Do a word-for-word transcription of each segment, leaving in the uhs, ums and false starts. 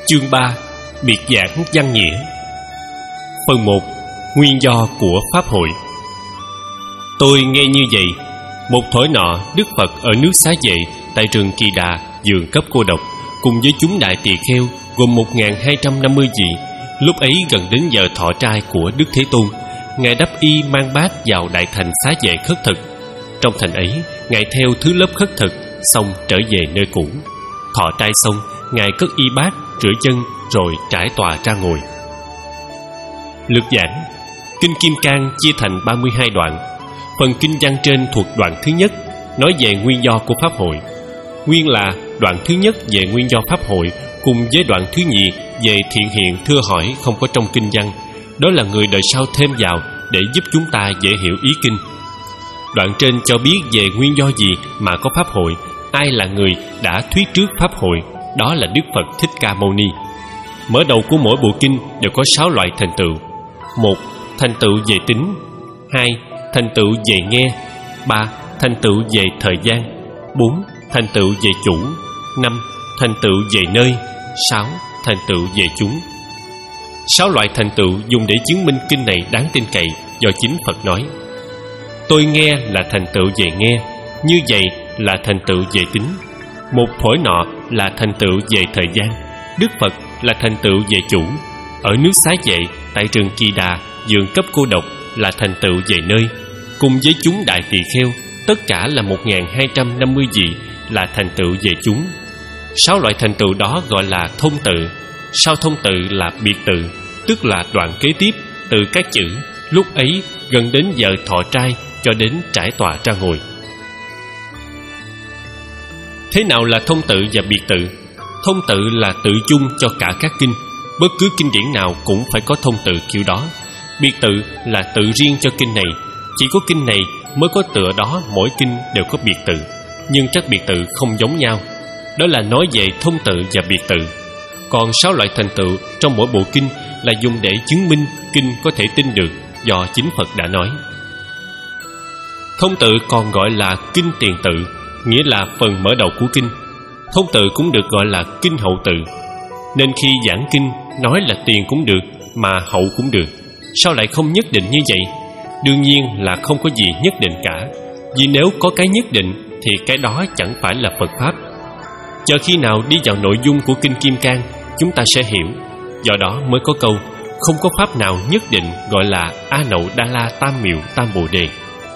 Chương ba. Biệt giảng văn nghĩa. Phần một. Nguyên do của Pháp hội. Tôi nghe như vậy: một thổi nọ, Đức Phật ở nước Xá Vệ tại rừng Kỳ Đà, vườn cấp cô độc, cùng với chúng đại tỳ kheo gồm một nghìn hai trăm năm mươi vị. Lúc ấy gần đến giờ thọ trai của Đức Thế Tôn, Ngài đắp y mang bát vào đại thành Xá Vệ khất thực. Trong thành ấy, Ngài theo thứ lớp khất thực, xong trở về nơi cũ. Thọ trai xong, Ngài cất y bát, rửa chân, rồi trải tòa ra ngồi. Lược giảng. Kinh Kim Cang chia thành ba mươi hai đoạn. Phần kinh văn trên thuộc đoạn thứ nhất, nói về nguyên do của Pháp hội. Nguyên là đoạn thứ nhất về nguyên do Pháp hội, cùng với đoạn thứ nhì về thiện hiện thưa hỏi không có trong kinh văn. Đó là người đời sau thêm vào để giúp chúng ta dễ hiểu ý kinh. Đoạn trên cho biết về nguyên do gì mà có Pháp hội, ai là người đã thuyết trước Pháp hội, đó là Đức Phật Thích Ca Mâu Ni. Mở đầu của mỗi bộ kinh đều có sáu loại thành tựu. Một. Thành tựu về tính. Hai. Thành tựu về nghe. Ba. Thành tựu về thời gian. Bốn. Thành tựu về chủ. Năm. Thành tựu về nơi. Sáu. Thành tựu về chúng. Sáu loại thành tựu dùng để chứng minh kinh này đáng tin cậy do chính Phật nói. Tôi nghe là thành tựu về nghe, như vậy là thành tựu về tính. Một thổi nọ là thành tựu về thời gian. Đức Phật là thành tựu về chủ. Ở nước Xá Vệ tại rừng Kỳ Đà, vườn cấp cô độc là thành tựu về nơi. Cùng với chúng đại tỳ kheo, tất cả là một nghìn hai trăm năm mươi vị là thành tựu về chúng. Sáu loại thành tựu đó gọi là thông tự. Sau thông tự là biệt tự, tức là đoạn kế tiếp từ các chữ lúc ấy gần đến giờ thọ trai cho đến trải tòa ra ngồi. Thế nào là thông tự và biệt tự? Thông tự là tự chung cho cả các kinh. Bất cứ kinh điển nào cũng phải có thông tự kiểu đó. Biệt tự là tự riêng cho kinh này. Chỉ có kinh này mới có tựa đó, mỗi kinh đều có biệt tự, nhưng các biệt tự không giống nhau. Đó là nói về thông tự và biệt tự. Còn sáu loại thành tựu trong mỗi bộ kinh là dùng để chứng minh kinh có thể tin được, do chính Phật đã nói. Thông tự còn gọi là kinh tiền tự, nghĩa là phần mở đầu của kinh. Thông tự cũng được gọi là kinh hậu tự. Nên khi giảng kinh, nói là tiền cũng được, mà hậu cũng được. Sao lại không nhất định như vậy? Đương nhiên là không có gì nhất định cả. Vì nếu có cái nhất định thì cái đó chẳng phải là Phật Pháp. Chờ khi nào đi vào nội dung của kinh Kim Cang, chúng ta sẽ hiểu. Do đó mới có câu không có pháp nào nhất định gọi là A Nậu Đa La Tam Miệu Tam Bồ Đề.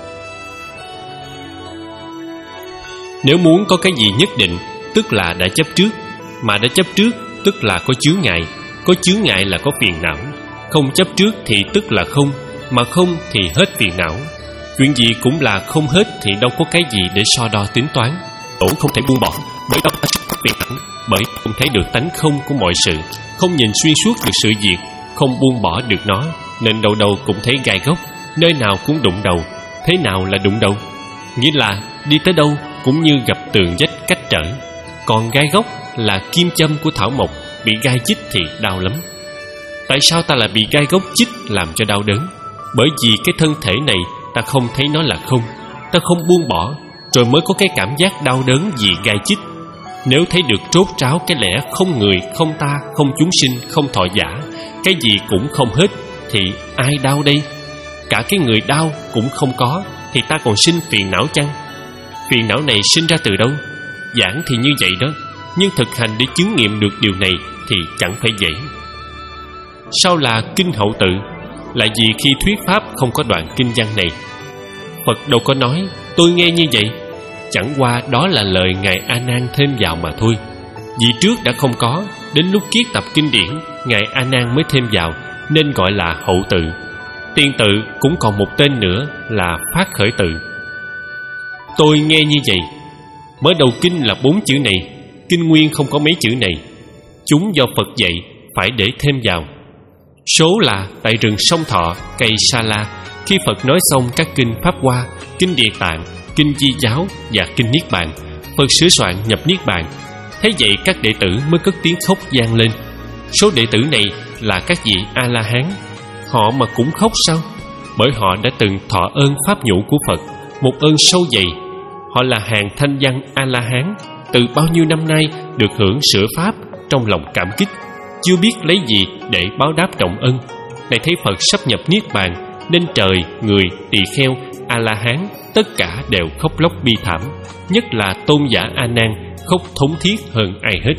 Nếu muốn có cái gì nhất định, tức là đã chấp trước. Mà đã chấp trước tức là có chướng ngại. Có chướng ngại là có phiền não. Không chấp trước thì tức là không, mà không thì hết phiền não. Chuyện gì cũng là không hết thì đâu có cái gì để so đo tính toán. Tổ không thể buông bỏ, bởi đó là phiền não. Bởi không thấy được tánh không của mọi sự, không nhìn xuyên suốt được sự việc, không buông bỏ được nó, nên đầu đầu cũng thấy gai góc, nơi nào cũng đụng đầu. Thế nào là đụng đầu? Nghĩa là đi tới đâu cũng như gặp tường vách cách trở. Còn gai góc là kim châm của thảo mộc, bị gai chích thì đau lắm. Tại sao ta lại bị gai góc chích làm cho đau đớn? Bởi vì cái thân thể này ta không thấy nó là không, ta không buông bỏ, rồi mới có cái cảm giác đau đớn vì gai chích. Nếu thấy được trốt tráo cái lẽ không người, không ta, không chúng sinh, không thọ giả, cái gì cũng không hết, thì ai đau đây? Cả cái người đau cũng không có, thì ta còn sinh phiền não chăng? Phiền não này sinh ra từ đâu? Giảng thì như vậy đó, nhưng thực hành để chứng nghiệm được điều này thì chẳng phải dễ. Sao là kinh hậu tự? Là vì khi thuyết pháp không có đoạn kinh văn này. Phật đâu có nói tôi nghe như vậy. Chẳng qua đó là lời Ngài A Nan thêm vào mà thôi. Vì trước đã không có, đến lúc kiết tập kinh điển, Ngài A Nan mới thêm vào, nên gọi là hậu tự. Tiền tự cũng còn một tên nữa là phát khởi tự. Tôi nghe như vậy. Mở đầu kinh là bốn chữ này. Kinh nguyên không có mấy chữ này. Chúng do Phật dạy phải để thêm vào. Số là tại rừng Sông Thọ, cây Sa La, khi Phật nói xong các kinh Pháp Hoa, kinh Địa Tạng, kinh Di Giáo và kinh Niết Bàn, Phật sửa soạn nhập Niết Bàn. Thế vậy các đệ tử mới cất tiếng khóc vang lên. Số đệ tử này là các vị A-la-hán. Họ mà cũng khóc sao? Bởi họ đã từng thọ ơn pháp nhũ của Phật, một ơn sâu dày. Họ là hàng thanh văn A-la-hán, từ bao nhiêu năm nay được hưởng sửa pháp, trong lòng cảm kích. chưa biết lấy gì để báo đáp trọng ân. Này thấy Phật sắp nhập niết bàn, nên trời, người, tỳ kheo, A La Hán tất cả đều khóc lóc bi thảm, nhất là tôn giả A Nan khóc thống thiết hơn ai hết.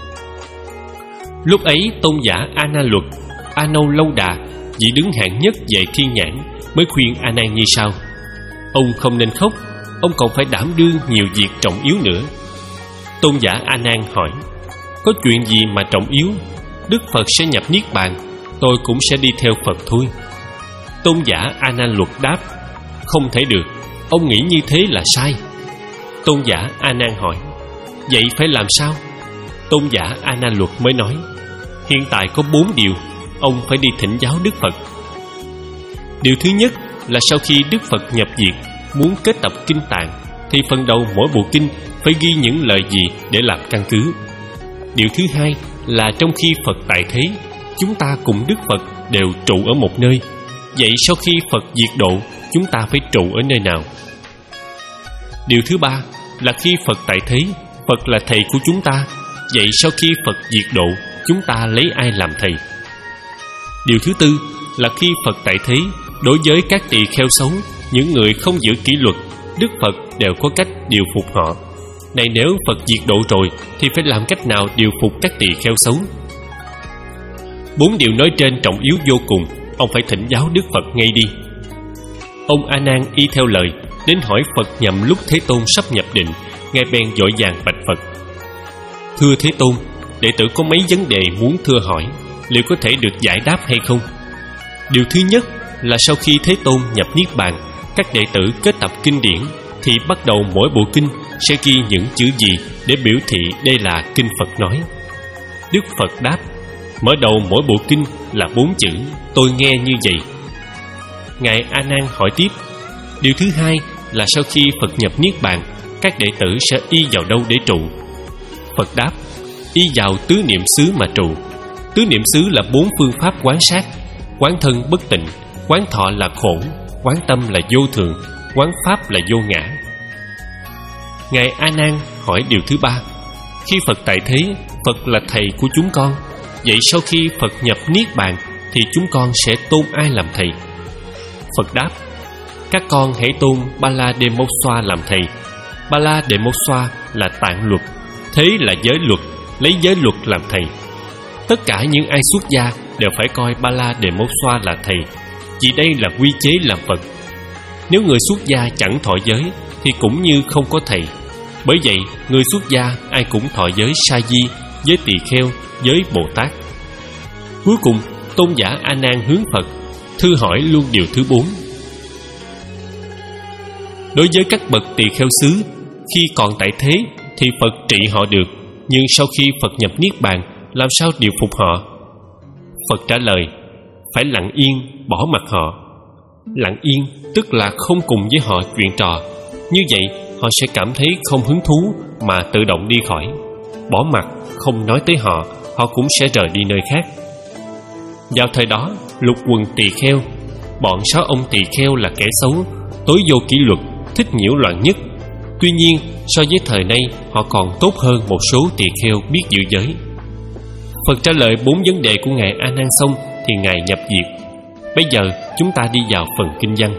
Lúc ấy tôn giả A Na Luật, A Nâu Lâu Đà, vị đứng hạng nhất về thiên nhãn, mới khuyên A Nan như sau: ông không nên khóc, ông còn phải đảm đương nhiều việc trọng yếu nữa. Tôn giả A Nan hỏi: có chuyện gì mà trọng yếu? Đức Phật sẽ nhập niết bàn, tôi cũng sẽ đi theo Phật thôi. Tôn giả A Nan Luật đáp: không thể được, ông nghĩ như thế là sai. Tôn giả A Nan hỏi: vậy phải làm sao? Tôn giả A Nan Luật mới nói: hiện tại có bốn điều ông phải đi thỉnh giáo Đức Phật. Điều thứ nhất là sau khi Đức Phật nhập diệt, muốn kết tập kinh tạng, thì phần đầu mỗi bộ kinh phải ghi những lời gì để làm căn cứ. Điều thứ hai là trong khi Phật tại thế, chúng ta cùng Đức Phật đều trụ ở một nơi. Vậy sau khi Phật diệt độ, chúng ta phải trụ ở nơi nào? Điều thứ ba là khi Phật tại thế, Phật là thầy của chúng ta. Vậy sau khi Phật diệt độ, chúng ta lấy ai làm thầy? Điều thứ tư là khi Phật tại thế, đối với các tỳ kheo xấu, những người không giữ kỷ luật, Đức Phật đều có cách điều phục họ. Này nếu Phật diệt độ rồi, thì phải làm cách nào điều phục các tỳ kheo xấu? Bốn điều nói trên trọng yếu vô cùng, ông phải thỉnh giáo Đức Phật ngay đi. Ông A Nan y theo lời, đến hỏi Phật nhằm lúc Thế Tôn sắp nhập định. Ngài bèn vội vàng bạch Phật: thưa Thế Tôn, đệ tử có mấy vấn đề muốn thưa hỏi, liệu có thể được giải đáp hay không? Điều thứ nhất là sau khi Thế Tôn nhập niết bàn, các đệ tử kết tập kinh điển, thì bắt đầu mỗi bộ kinh sẽ ghi những chữ gì để biểu thị đây là kinh Phật nói. Đức Phật đáp: mở đầu mỗi bộ kinh là bốn chữ tôi nghe như vậy. Ngài A Nan hỏi tiếp: điều thứ hai là sau khi Phật nhập niết bàn, các đệ tử sẽ y vào đâu để trụ? Phật đáp: y vào tứ niệm xứ mà trụ. Tứ niệm xứ là bốn phương pháp quán sát: quán thân bất tịnh, quán thọ là khổ, quán tâm là vô thường, quán pháp là vô ngã. Ngài A Nan hỏi điều thứ ba: khi Phật tại thế, Phật là thầy của chúng con. Vậy sau khi Phật nhập niết bàn, thì chúng con sẽ tôn ai làm thầy? Phật đáp: các con hãy tôn Bala Đề Mâu Xoa làm thầy. Bala Đề Mâu Xoa là tạng luật, thế là giới luật, lấy giới luật làm thầy. Tất cả những ai xuất gia đều phải coi Bala Đề Mâu Xoa là thầy, vì đây là quy chế làm Phật. Nếu người xuất gia chẳng thọ giới thì cũng như không có thầy. Bởi vậy người xuất gia ai cũng thọ giới sa di, giới tỳ kheo, giới Bồ Tát. Cuối cùng tôn giả A Nan hướng Phật thư hỏi luôn điều thứ bốn. Đối với các bậc tỳ kheo xứ, khi còn tại thế thì Phật trị họ được, nhưng sau khi Phật nhập niết bàn, làm sao điều phục họ? Phật trả lời: phải lặng yên, bỏ mặc họ. Lặng yên tức là không cùng với họ chuyện trò. Như vậy họ sẽ cảm thấy không hứng thú mà tự động đi khỏi. Bỏ mặc, không nói tới họ, họ cũng sẽ rời đi nơi khác. Vào thời đó, lục quần tỳ kheo, bọn sáu ông tỳ kheo là kẻ xấu, tối vô kỷ luật, thích nhiễu loạn nhất. Tuy nhiên so với thời nay, họ còn tốt hơn một số tỳ kheo biết giữ giới. Phật trả lời bốn vấn đề của Ngài A Nan xong thì Ngài nhập diệt. Bây giờ chúng ta đi vào phần kinh văn.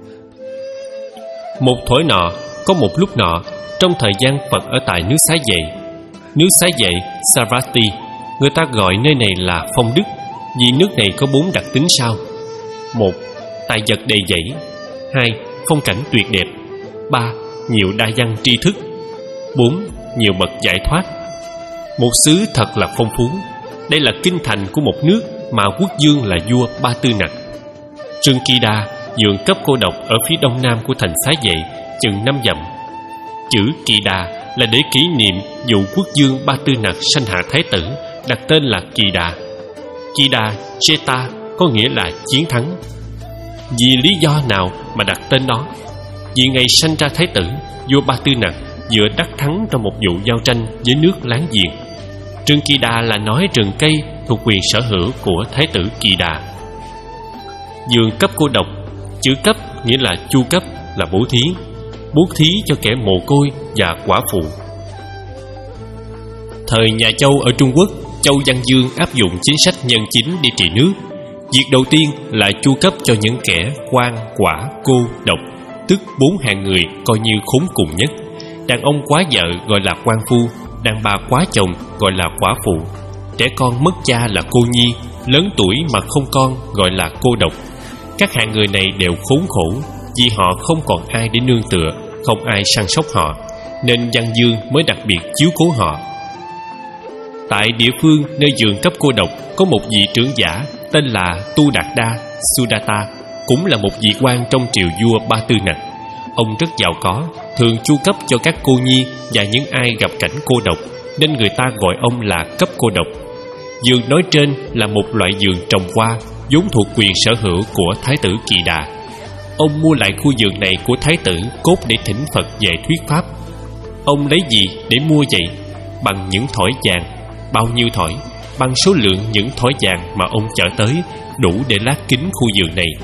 Một thuở nọ, có một lúc nọ, trong thời gian Phật ở tại nước Xá Vệ. Nước Xá Vệ Savatthi, người ta gọi nơi này là Phong Đức, vì nước này có bốn đặc tính sau: một, tài vật đầy dẫy; hai, phong cảnh tuyệt đẹp; ba, nhiều đa văn tri thức; bốn, nhiều bậc giải thoát. Một xứ thật là phong phú. Đây là kinh thành của một nước mà quốc vương là vua Ba Tư Nặc. Trương Kỳ Đa, vườn cấp cô độc ở phía đông nam của thành Xá Vệ, chừng năm dặm. Chữ Kỳ Đà là để kỷ niệm vụ quốc vương Ba Tư Nặc sanh hạ thái tử, đặt tên là Kỳ Đà. Kỳ Đà Cheta có nghĩa là chiến thắng. Vì lý do nào mà đặt tên đó? Vì ngày sanh ra thái tử, vua Ba Tư Nặc vừa đắc thắng trong một vụ giao tranh với nước láng giềng. Trương Kỳ Đà là nói rừng cây thuộc quyền sở hữu của thái tử Kỳ Đà. Vườn cấp cô độc, chữ cấp nghĩa là chu cấp, là bố thí, bố thí cho kẻ mồ côi và quả phụ. Thời nhà Châu ở Trung Quốc, Châu Văn Dương áp dụng chính sách nhân chính để trị nước. Việc đầu tiên là chu cấp cho những kẻ quan, quả, cô, độc, tức bốn hạng người coi như khốn cùng nhất. Đàn ông quá vợ gọi là quan phu, đàn bà quá chồng gọi là quả phụ, trẻ con mất cha là cô nhi, lớn tuổi mà không con gọi là cô độc. Các hạng người này đều khốn khổ vì họ không còn ai để nương tựa, không ai săn sóc họ, nên Văn Dương mới đặc biệt chiếu cố họ. Tại địa phương nơi vườn cấp cô độc có một vị trưởng giả tên là Tu Đạt Đa Sudatta, cũng là một vị quan trong triều vua Ba Tư Nặc. Ông rất giàu có, thường chu cấp cho các cô nhi và những ai gặp cảnh cô độc, nên người ta gọi ông là cấp cô độc. Vườn nói trên là một loại vườn trồng hoa vốn thuộc quyền sở hữu của Thái tử Kỳ Đà. Ông mua lại khu vườn này của Thái tử cốt để thỉnh Phật về thuyết pháp. Ông lấy gì để mua vậy? Bằng những thỏi vàng. Bao nhiêu thỏi? Bằng số lượng những thỏi vàng mà ông chở tới đủ để lát kính khu vườn này.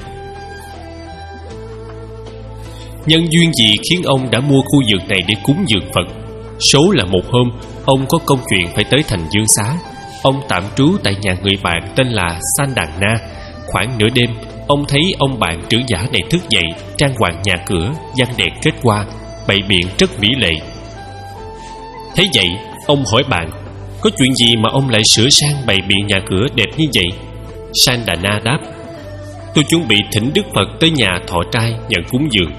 Nhân duyên gì khiến ông đã mua khu vườn này để cúng dường Phật? Số là một hôm, ông có công chuyện phải tới thành Dương Xá. Ông tạm trú tại nhà người bạn tên là San Đàn Na. Khoảng nửa đêm, ông thấy ông bạn trưởng giả này thức dậy, trang hoàng nhà cửa, văn đèn kết hoa, bày biện rất mỹ lệ. Thấy vậy, ông hỏi bạn: có chuyện gì mà ông lại sửa sang bày biện nhà cửa đẹp như vậy? San Đà Na đáp: tôi chuẩn bị thỉnh Đức Phật tới nhà thọ trai nhận cúng dường.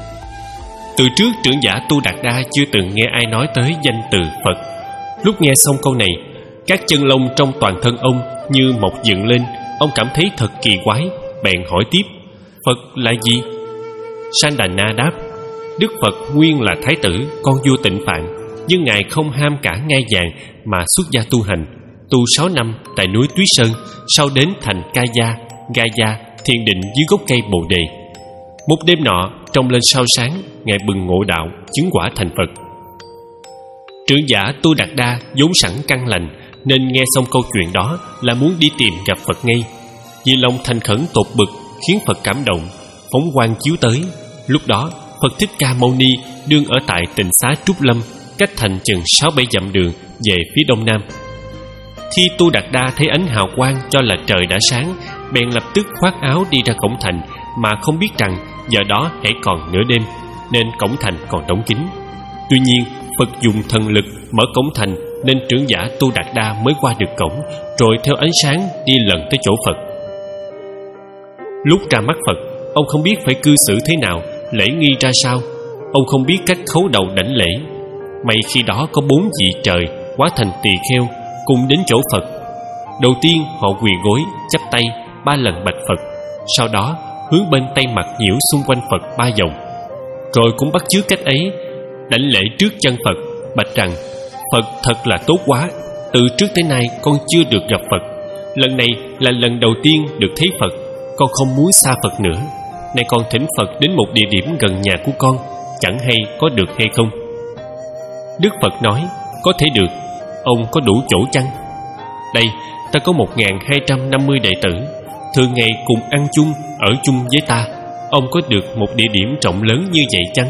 Từ trước trưởng giả Tu Đạt Đa chưa từng nghe ai nói tới danh từ Phật. Lúc nghe xong câu này, các chân lông trong toàn thân ông như mọc dựng lên. Ông cảm thấy thật kỳ quái, bèn hỏi tiếp: Phật là gì? San Đà Na đáp: Đức Phật nguyên là Thái tử, con vua Tịnh Phạn, nhưng Ngài không ham cả ngai vàng mà xuất gia tu hành. Tu sáu năm tại núi Tuyết Sơn, sau đến thành Ca Gia, Ga Gia, thiền định dưới gốc cây Bồ Đề. Một đêm nọ, trông lên sao sáng, Ngài bừng ngộ đạo, chứng quả thành Phật. Trưởng giả Tu Đạt Đa vốn sẵn căn lành, nên nghe xong câu chuyện đó là muốn đi tìm gặp Phật ngay. Vì lòng thành khẩn tột bực khiến Phật cảm động, phóng quang chiếu tới. Lúc đó Phật Thích Ca Mâu Ni đương ở tại Tịnh Xá Trúc Lâm, cách thành chừng sáu bảy dặm đường về phía đông nam. Khi Tu Đạt Đa thấy ánh hào quang cho là trời đã sáng, bèn lập tức khoác áo đi ra cổng thành, mà không biết rằng giờ đó hãy còn nửa đêm, nên cổng thành còn đóng kín. Tuy nhiên Phật dùng thần lực mở cổng thành, nên trưởng giả Tu Đạt Đa mới qua được cổng, rồi theo ánh sáng đi lần tới chỗ Phật. Lúc ra mắt Phật, ông không biết phải cư xử thế nào, lễ nghi ra sao. Ông không biết cách khấu đầu đảnh lễ. May khi đó có bốn vị trời hóa thành tỳ kheo cùng đến chỗ Phật. Đầu tiên họ quỳ gối chắp tay ba lần bạch Phật, sau đó hướng bên tay mặt nhiễu xung quanh Phật ba vòng, rồi cũng bắt chước cách ấy đảnh lễ trước chân Phật, bạch rằng: Phật thật là tốt quá, từ trước tới nay con chưa được gặp Phật, lần này là lần đầu tiên được thấy Phật, con không muốn xa Phật nữa. Nay con thỉnh Phật đến một địa điểm gần nhà của con, chẳng hay có được hay không? Đức Phật nói: có thể được. Ông có đủ chỗ chăng? Đây, ta có một nghìn hai trăm năm mươi đệ tử, thường ngày cùng ăn chung, ở chung với ta. Ông có được một địa điểm rộng lớn như vậy chăng?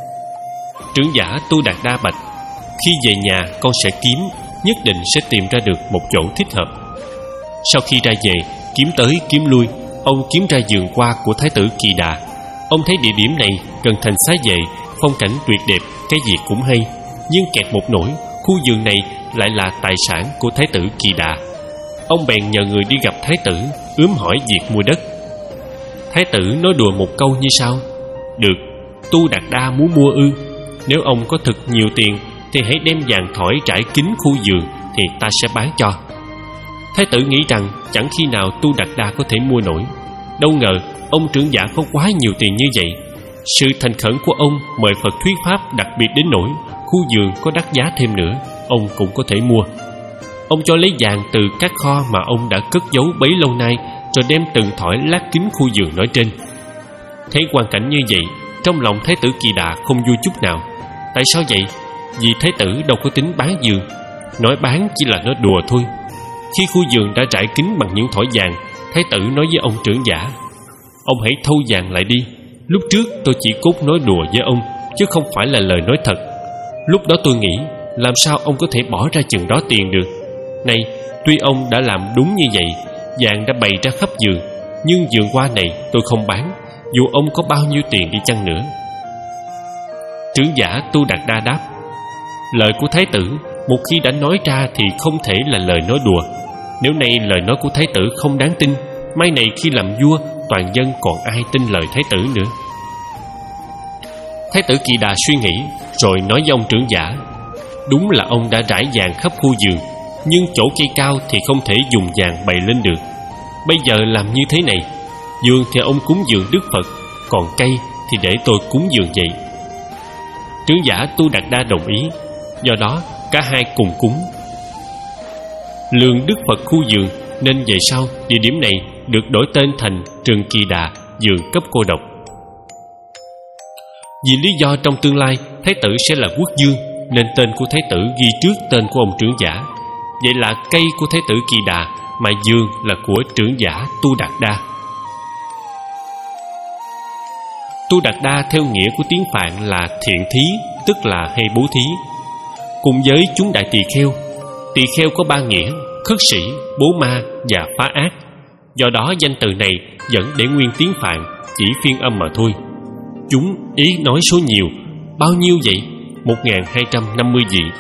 Trưởng giả Tu Đạt Đa bạch: khi về nhà con sẽ kiếm, nhất định sẽ tìm ra được một chỗ thích hợp. Sau khi ra về, kiếm tới kiếm lui, ông kiếm ra vườn hoa của Thái tử Kỳ Đà. Ông thấy địa điểm này gần thành Xá Vệ, phong cảnh tuyệt đẹp, cái gì cũng hay. Nhưng kẹt một nỗi, khu vườn này lại là tài sản của Thái tử Kỳ Đà. Ông bèn nhờ người đi gặp Thái tử, ướm hỏi việc mua đất. Thái tử nói đùa một câu như sau: được, Tu Đạt Đa muốn mua ư? Nếu ông có thực nhiều tiền thì hãy đem vàng thỏi trải kín khu vườn, thì ta sẽ bán cho. Thái tử nghĩ rằng chẳng khi nào Tu Đạt Đa có thể mua nổi. Đâu ngờ ông trưởng giả có quá nhiều tiền như vậy. Sự thành khẩn của ông mời Phật thuyết pháp đặc biệt đến nỗi khu vườn có đắt giá thêm nữa, ông cũng có thể mua. Ông cho lấy vàng từ các kho mà ông đã cất giấu bấy lâu nay, rồi đem từng thỏi lát kính khu vườn nói trên. Thấy hoàn cảnh như vậy, trong lòng Thái tử Kỳ Đà không vui chút nào. Tại sao vậy? Vì Thái tử đâu có tính bán vườn. Nói bán chỉ là nói đùa thôi. Khi khu vườn đã trải kín bằng những thỏi vàng, Thái tử nói với ông trưởng giả: ông hãy thâu vàng lại đi. Lúc trước tôi chỉ cốt nói đùa với ông, chứ không phải là lời nói thật. Lúc đó tôi nghĩ, làm sao ông có thể bỏ ra chừng đó tiền được? Này, Tuy ông đã làm đúng như vậy, vàng đã bày ra khắp vườn, nhưng vườn hoa này tôi không bán, dù ông có bao nhiêu tiền đi chăng nữa. Trưởng giả Tu Đạt Đa đáp: lời của thái tử một khi đã nói ra thì không thể là lời nói đùa. Nếu nay lời nói của thái tử không đáng tin, mai này khi làm vua, toàn dân còn ai tin lời thái tử nữa. Thái tử Kỳ Đà suy nghĩ rồi nói với ông trưởng giả: đúng là ông đã rải vàng khắp khu vườn, nhưng chỗ cây cao thì không thể dùng vàng bày lên được. Bây giờ làm như thế này, vườn thì ông cúng dường Đức Phật, còn cây thì để tôi cúng dường vậy. Trưởng giả Tu Đạt Đa đồng ý, do đó cả hai cùng cúng. Lường Đức Phật khu vườn, nên về sau địa điểm này được đổi tên thành Rừng Kỳ Đà, vườn cấp cô độc. Vì lý do trong tương lai thái tử sẽ là quốc vương, nên tên của thái tử ghi trước tên của ông trưởng giả. Vậy là cây của thái tử Kỳ Đà, mà vườn là của trưởng giả Tu Đạt Đa. Tu Đạt Đa theo nghĩa của tiếng Phạn là thiện thí, tức là hay bố thí. Cùng với chúng đại tỳ kheo, tỳ kheo có ba nghĩa: khất sĩ, bố ma và phá ác. Do đó danh từ này vẫn để nguyên tiếng Phạn, chỉ phiên âm mà thôi. Chúng ý nói số nhiều. Bao nhiêu vậy? Một nghìn hai trăm năm mươi vị.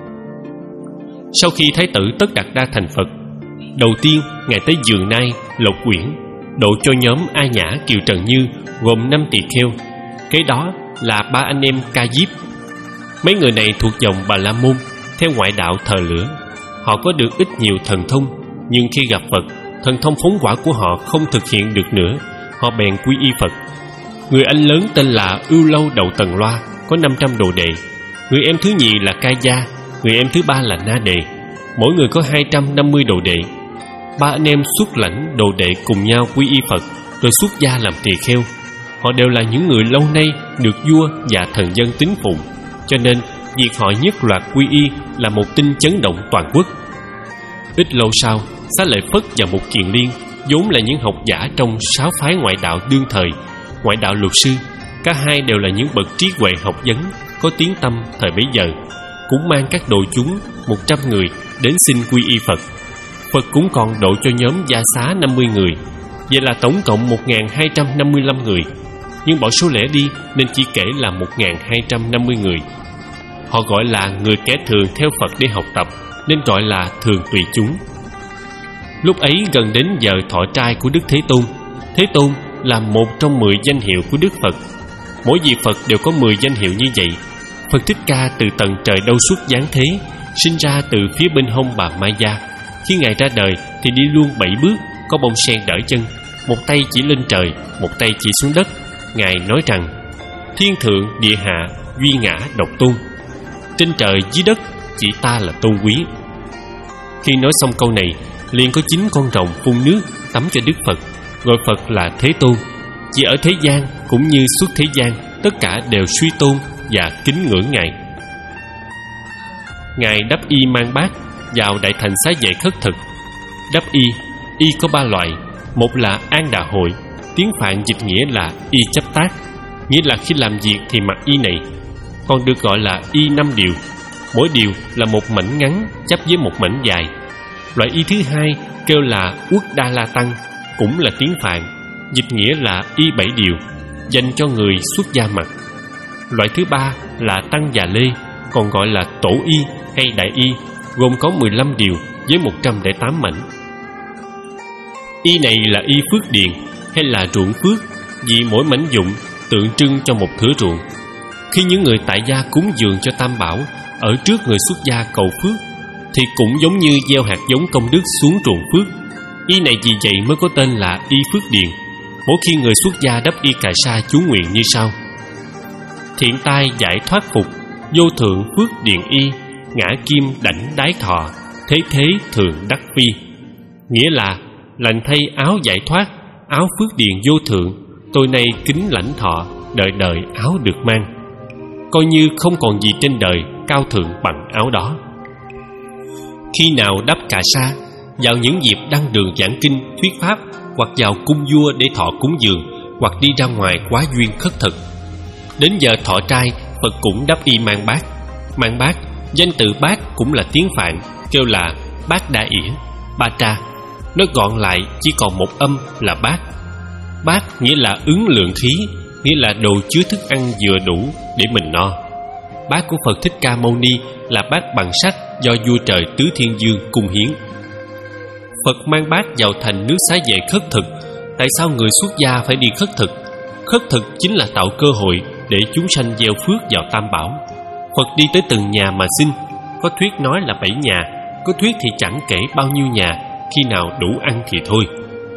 Sau khi thái tử Tất Đạt Đa thành Phật, đầu tiên ngài tới vườn Nai, Lộc Quyển, độ cho nhóm A Nhã, Kiều Trần Như gồm năm tỳ kheo. Kế đó là ba anh em Ca Diếp. Mấy người này thuộc dòng Bà La Môn, theo ngoại đạo thờ lửa. Họ có được ít nhiều thần thông, nhưng khi gặp Phật, thần thông phóng hỏa của họ không thực hiện được nữa. Họ bèn quy y Phật. Người anh lớn tên là Ưu Lâu Đậu Tần Loa, có năm trăm đồ đệ. Người em thứ nhì là Ca Gia. Người em thứ ba là Na Đề. Mỗi người có hai trăm năm mươi đồ đệ. Ba anh em xuất lãnh đồ đệ cùng nhau quy y Phật, rồi xuất gia làm tỳ kheo. Họ đều là những người lâu nay được vua và thần dân tín phụng, cho nên việc họ nhất loạt quy y là một tin chấn động toàn quốc. Ít lâu sau, Xá Lợi Phất và Mục Kiền Liên, vốn là những học giả trong sáu phái ngoại đạo đương thời, ngoại đạo luật sư, cả hai đều là những bậc trí huệ học vấn có tiếng tăm thời bấy giờ, cũng mang các đội chúng một trăm người đến xin quy y Phật. Phật cũng còn độ cho nhóm Gia Xá năm mươi người. Vậy là tổng cộng một nghìn hai trăm năm mươi lăm người. Nhưng bỏ số lẻ đi nên chỉ kể là một nghìn hai trăm năm mươi người. Họ gọi là người kẻ thường theo Phật để học tập, nên gọi là thường tùy chúng. Lúc ấy gần đến giờ thọ trai của Đức Thế Tôn. Thế Tôn là một trong mười danh hiệu của Đức Phật. Mỗi vị Phật đều có mười danh hiệu như vậy. Phật Thích Ca từ tầng trời đâu xuất giáng thế, sinh ra từ phía bên hông bà Maya. Khi Ngài ra đời thì đi luôn bảy bước, có bông sen đỡ chân, một tay chỉ lên trời, một tay chỉ xuống đất. Ngài nói rằng: thiên thượng địa hạ, duy ngã độc tôn. Trên trời dưới đất chỉ ta là tôn quý. Khi nói xong câu này, liền có chín con rồng phun nước tắm cho Đức Phật, gọi Phật là Thế Tôn. Chỉ ở thế gian cũng như xuất thế gian, tất cả đều suy tôn và kính ngưỡng Ngài. Ngài đắp y mang bát vào đại thành xá vệ khất thực. Đắp y, y có ba loại. Một là An Đà Hội, tiếng Phạn dịch nghĩa là y chấp tác, nghĩa là khi làm việc thì mặc y này. Còn được gọi là y năm điều, mỗi điều là một mảnh ngắn chấp với một mảnh dài. Loại y thứ hai kêu là Uất Đa La Tăng, cũng là tiếng Phạn, dịch nghĩa là y bảy điều, dành cho người xuất gia mặc. Loại thứ ba là Tăng Già Lê, còn gọi là Tổ y hay Đại y, gồm có mười lăm điều với một trăm lẻ tám mảnh. Y này là y phước điền hay là ruộng phước, vì mỗi mảnh dụng tượng trưng cho một thửa ruộng. Khi những người tại gia cúng dường cho Tam Bảo ở trước người xuất gia cầu phước, thì cũng giống như gieo hạt giống công đức xuống ruộng phước. Y này vì vậy mới có tên là y phước điền. Mỗi khi người xuất gia đắp y cà sa chú nguyện như sau: thiện tai giải thoát phục, vô thượng phước điền y, ngã kim đảnh đái thọ, thế thế thường đắc phi. Nghĩa là lành thay áo giải thoát, áo phước điền vô thượng, tôi nay kính lãnh thọ, đời đời áo được mang. Coi như không còn gì trên đời cao thượng bằng áo đó. Khi nào đắp cà sa, vào những dịp đăng đường giảng kinh, thuyết pháp, hoặc vào cung vua để thọ cúng dường, hoặc đi ra ngoài quá duyên khất thực. Đến giờ thọ trai, Phật cũng đắp y mang bát. Mang bát, danh từ bát cũng là tiếng Phạn, kêu là Bát Đa Ỉa, Batra. Nói gọn lại chỉ còn một âm là bát. Bát nghĩa là ứng lượng khí, nghĩa là đồ chứa thức ăn vừa đủ để mình no. Bát của Phật Thích Ca Mâu Ni là bát bằng sắt do vua trời Tứ Thiên Dương cung hiến. Phật mang bát vào thành nước xá vệ khất thực. Tại sao người xuất gia phải đi khất thực? Khất thực chính là tạo cơ hội để chúng sanh gieo phước vào Tam Bảo. Phật đi tới từng nhà mà xin. Có thuyết nói là bảy nhà, có thuyết thì chẳng kể bao nhiêu nhà, khi nào đủ ăn thì thôi.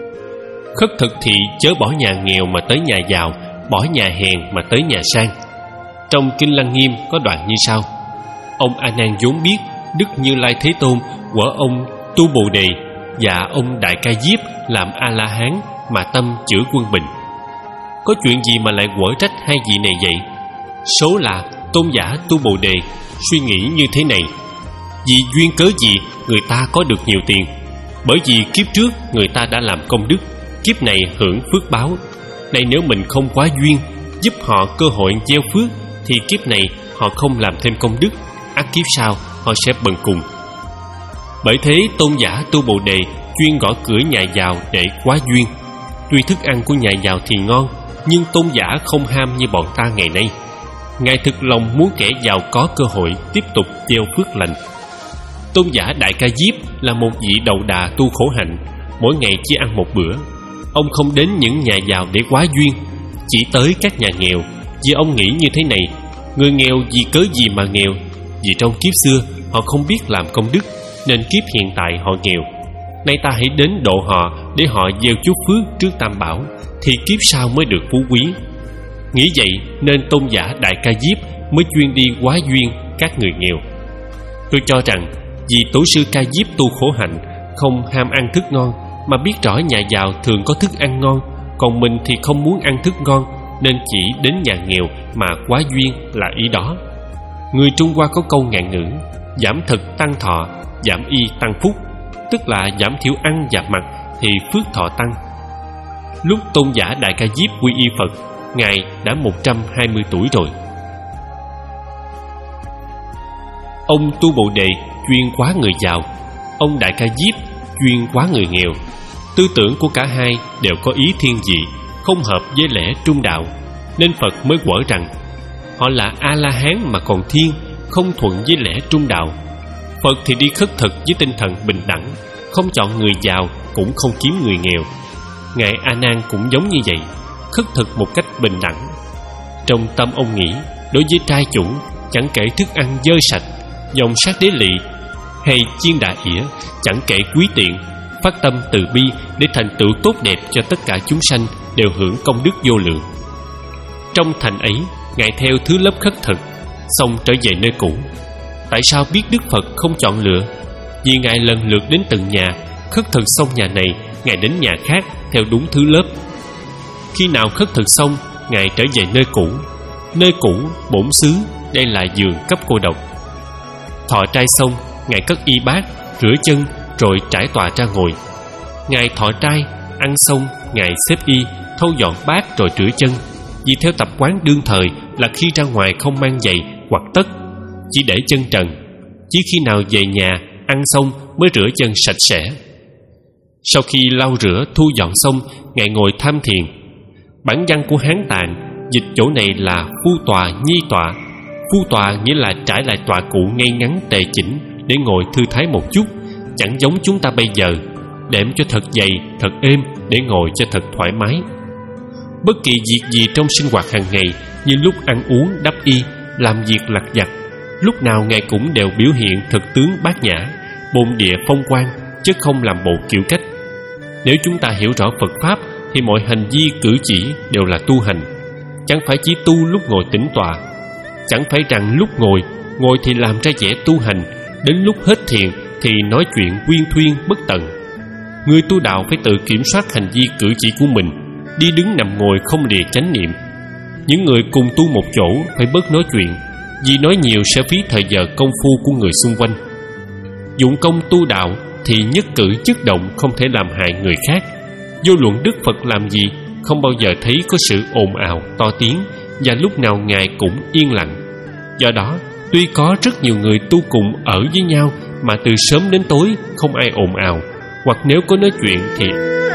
Khất thực thì chớ bỏ nhà nghèo mà tới nhà giàu, bỏ nhà hèn mà tới nhà sang. Trong Kinh Lăng Nghiêm có đoạn như sau: ông A Nan vốn biết Đức Như Lai Thế Tôn của ông Tu Bồ Đề và ông Đại Ca Diếp làm A La Hán mà tâm chữa quân bình. Có chuyện gì mà lại quở trách hai vị này vậy? Số là tôn giả Tu Bồ Đề suy nghĩ như thế này: vì duyên cớ gì người ta có được nhiều tiền? Bởi vì kiếp trước người ta đã làm công đức, kiếp này hưởng phước báo. Này nếu mình không quá duyên, giúp họ cơ hội gieo phước, thì kiếp này họ không làm thêm công đức, ắt kiếp sau họ sẽ bần cùng. Bởi thế tôn giả Tu Bồ Đề chuyên gõ cửa nhà giàu để quá duyên. Tuy thức ăn của nhà giàu thì ngon, nhưng tôn giả không ham như bọn ta ngày nay. Ngài thực lòng muốn kẻ giàu có cơ hội tiếp tục gieo phước lành. Tôn giả Đại Ca Diếp là một vị đầu đà tu khổ hạnh, mỗi ngày chỉ ăn một bữa. Ông không đến những nhà giàu để quá duyên, chỉ tới các nhà nghèo. Vì ông nghĩ như thế này: người nghèo vì cớ gì mà nghèo? Vì trong kiếp xưa họ không biết làm công đức, nên kiếp hiện tại họ nghèo. Nay ta hãy đến độ họ để họ gieo chút phước trước Tam Bảo, thì kiếp sau mới được phú quý. Nghĩ vậy nên tôn giả Đại Ca Diếp mới chuyên đi quá duyên các người nghèo. Tôi cho rằng vì tổ sư Ca Diếp tu khổ hạnh, không ham ăn thức ngon, mà biết rõ nhà giàu thường có thức ăn ngon, còn mình thì không muốn ăn thức ngon, nên chỉ đến nhà nghèo mà quá duyên là ý đó. Người Trung Hoa có câu ngạn ngữ: giảm thực tăng thọ, giảm y tăng phúc, tức là giảm thiểu ăn và mặc thì phước thọ tăng. Lúc tôn giả Đại Ca Diếp quy y Phật, Ngài đã một trăm hai mươi tuổi rồi. Ông Tu Bồ Đề chuyên quá người giàu, ông Đại Ca Diếp chuyên quá người nghèo. Tư tưởng của cả hai đều có ý thiên vị, không hợp với lẽ trung đạo, nên Phật mới quở rằng họ là A-la-hán mà còn thiên, không thuận với lẽ trung đạo. Phật thì đi khất thực với tinh thần bình đẳng, không chọn người giàu cũng không kiếm người nghèo. Ngài A Nan cũng giống như vậy, khất thực một cách bình đẳng. Trong tâm ông nghĩ, đối với trai chủng, chẳng kể thức ăn dơ sạch, dòng sát đế lị hay chiên đà ỉa, chẳng kể quý tiện, phát tâm từ bi để thành tựu tốt đẹp cho tất cả chúng sanh đều hưởng công đức vô lượng. Trong thành ấy, Ngài theo thứ lớp khất thực, xong trở về nơi cũ. Tại sao biết Đức Phật không chọn lựa? Vì Ngài lần lượt đến từng nhà, khất thực xong nhà này, Ngài đến nhà khác theo đúng thứ lớp. Khi nào khất thực xong, Ngài trở về nơi cũ. Nơi cũ, bổn xứ, đây là giường cấp cô độc. Thọ trai xong, Ngài cất y bát, rửa chân, rồi trải tọa ra ngồi. Ngài thọ trai, ăn xong, Ngài xếp y, thâu dọn bát rồi rửa chân. Vì theo tập quán đương thời là khi ra ngoài không mang giày hoặc tất, chỉ để chân trần. Chỉ khi nào về nhà, ăn xong mới rửa chân sạch sẽ. Sau khi lau rửa, thu dọn xong, Ngài ngồi tham thiền. Bản văn của Hán Tạng dịch chỗ này là phu tòa nhi tọa. Phu tòa nghĩa là trải lại tọa cụ ngay ngắn tề chỉnh để ngồi thư thái một chút, chẳng giống chúng ta bây giờ, đệm cho thật dày, thật êm để ngồi cho thật thoải mái. Bất kỳ việc gì trong sinh hoạt hàng ngày, như lúc ăn uống, đắp y, làm việc lặt vặt, lúc nào Ngài cũng đều biểu hiện thực tướng bát nhã, bồn địa phong quang, chứ không làm bộ kiểu cách. Nếu chúng ta hiểu rõ Phật Pháp thì mọi hành vi cử chỉ đều là tu hành, chẳng phải chỉ tu lúc ngồi tĩnh tọa. Chẳng phải rằng lúc ngồi, ngồi thì làm ra vẻ tu hành, đến lúc hết thiền thì nói chuyện quyên thuyên bất tận. Người tu đạo phải tự kiểm soát hành vi cử chỉ của mình, đi đứng nằm ngồi không lìa chánh niệm. Những người cùng tu một chỗ phải bớt nói chuyện, vì nói nhiều sẽ phí thời giờ công phu của người xung quanh. Dụng công tu đạo thì nhất cử nhất động không thể làm hại người khác. Vô luận Đức Phật làm gì, không bao giờ thấy có sự ồn ào to tiếng, và lúc nào Ngài cũng yên lặng. Do đó, tuy có rất nhiều người tu cùng ở với nhau mà từ sớm đến tối không ai ồn ào, hoặc nếu có nói chuyện thì